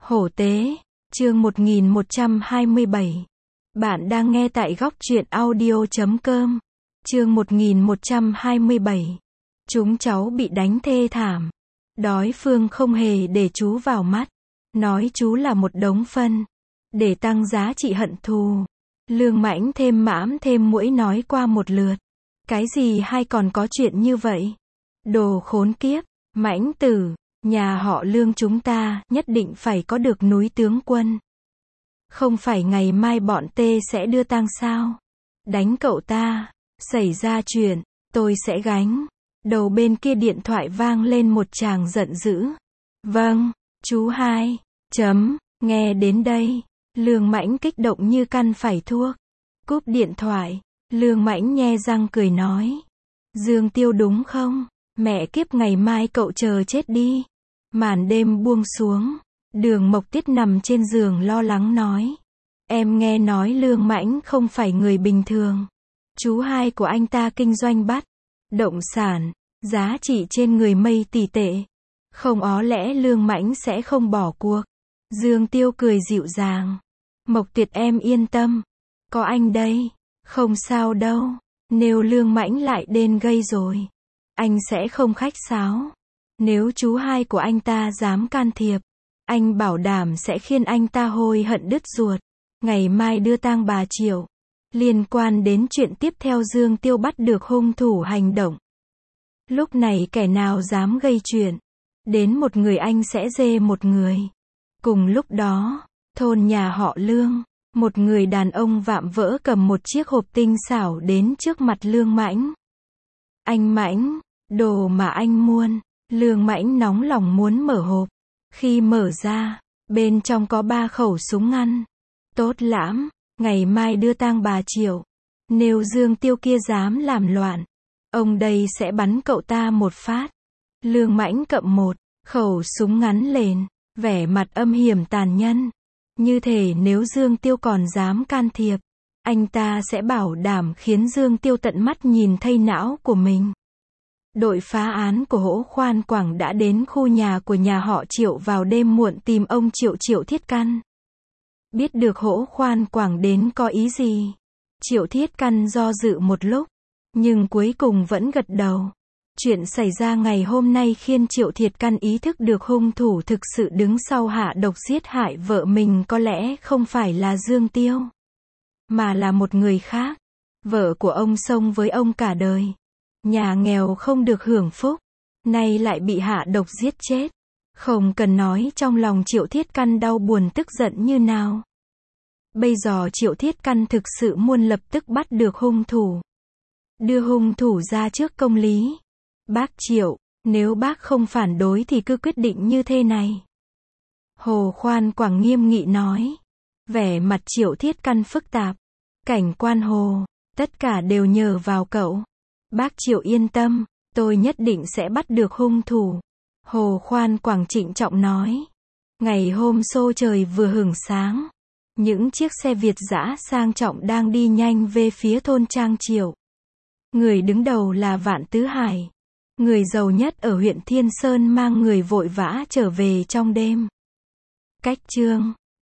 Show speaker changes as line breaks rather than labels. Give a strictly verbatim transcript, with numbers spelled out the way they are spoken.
Hổ tế, chương một nghìn một trăm hai mươi bảy. Bạn đang nghe tại góc truyện audio chấm com. Chương một nghìn một trăm hai mươi bảy. Chúng cháu bị đánh thê thảm. Đối phương không hề để chú vào mắt. Nói chú là một đống phân. Để tăng giá trị hận thù. Lương Mãnh thêm mãm thêm mũi nói qua một lượt. Cái gì hay còn có chuyện như vậy? Đồ khốn kiếp, Mãnh tử. Nhà họ Lương chúng ta nhất định phải có được núi tướng quân. Không phải ngày mai bọn tê sẽ đưa tang sao? Đánh cậu ta, xảy ra chuyện, tôi sẽ gánh. Đầu bên kia điện thoại vang lên một tràng giận dữ. Vâng, chú hai, chấm, nghe đến đây. Lương Mãnh kích động như căn phải thuốc. Cúp điện thoại, Lương Mãnh nhe răng cười nói. Dương Tiêu đúng không? Mẹ kiếp ngày mai cậu chờ chết đi. Màn đêm buông xuống, Đường Mộc Tiết nằm trên giường lo lắng nói. Em nghe nói Lương Mãnh không phải người bình thường. Chú hai của anh ta kinh doanh bắt động sản, giá trị trên người mây tỷ tệ. Không ó lẽ Lương Mãnh sẽ không bỏ cuộc. Dương Tiêu cười dịu dàng. Mộc Tiết em yên tâm. Có anh đây. Không sao đâu. Nếu Lương Mãnh lại đến gây rồi, anh sẽ không khách sáo. Nếu chú hai của anh ta dám can thiệp, anh bảo đảm sẽ khiến anh ta hối hận đứt ruột. Ngày mai đưa tang bà Triệu. Liên quan đến chuyện tiếp theo Dương Tiêu bắt được hung thủ hành động. Lúc này kẻ nào dám gây chuyện, đến một người anh sẽ dê một người. Cùng lúc đó, thôn nhà họ Lương, một người đàn ông vạm vỡ cầm một chiếc hộp tinh xảo đến trước mặt Lương Mãnh. Anh Mãnh, đồ mà anh muốn. Lương Mãnh nóng lòng muốn mở hộp. Khi mở ra, bên trong có ba khẩu súng ngắn. Tốt lắm, ngày mai đưa tang bà Triệu. Nếu Dương Tiêu kia dám làm loạn, ông đây sẽ bắn cậu ta một phát. Lương Mãnh cậm một khẩu súng ngắn lên, vẻ mặt âm hiểm tàn nhẫn. Như thể nếu Dương Tiêu còn dám can thiệp, anh ta sẽ bảo đảm khiến Dương Tiêu tận mắt nhìn thấy não của mình. Đội phá án của Hỗ Khoan Quảng đã đến khu nhà của nhà họ Triệu vào đêm muộn tìm ông Triệu Triệu Thiết Căn. Biết được Hỗ Khoan Quảng đến có ý gì, Triệu Thiết Căn do dự một lúc, nhưng cuối cùng vẫn gật đầu. Chuyện xảy ra ngày hôm nay khiến Triệu Thiết Căn ý thức được hung thủ thực sự đứng sau hạ độc giết hại vợ mình có lẽ không phải là Dương Tiêu, mà là một người khác. Vợ của ông sống với ông cả đời. Nhà nghèo không được hưởng phúc, nay lại bị hạ độc giết chết. Không cần nói trong lòng Triệu Thiết Căn đau buồn tức giận như nào. Bây giờ Triệu Thiết Căn thực sự muốn lập tức bắt được hung thủ. Đưa hung thủ ra trước công lý. Bác Triệu, nếu bác không phản đối thì cứ quyết định như thế này. Hồ Khoan Quảng nghiêm nghị nói. Vẻ mặt Triệu Thiết Căn phức tạp. Cảnh quan Hồ, tất cả đều nhờ vào cậu. Bác Triệu yên tâm, tôi nhất định sẽ bắt được hung thủ. Hồ Khoan Quảng trịnh trọng nói. Ngày hôm xô trời vừa hửng sáng, những chiếc xe Việt dã sang trọng đang đi nhanh về phía thôn Trang Triệu. Người đứng đầu là Vạn Tứ Hải, người giàu nhất ở huyện Thiên Sơn mang người vội vã trở về trong đêm. Cách chương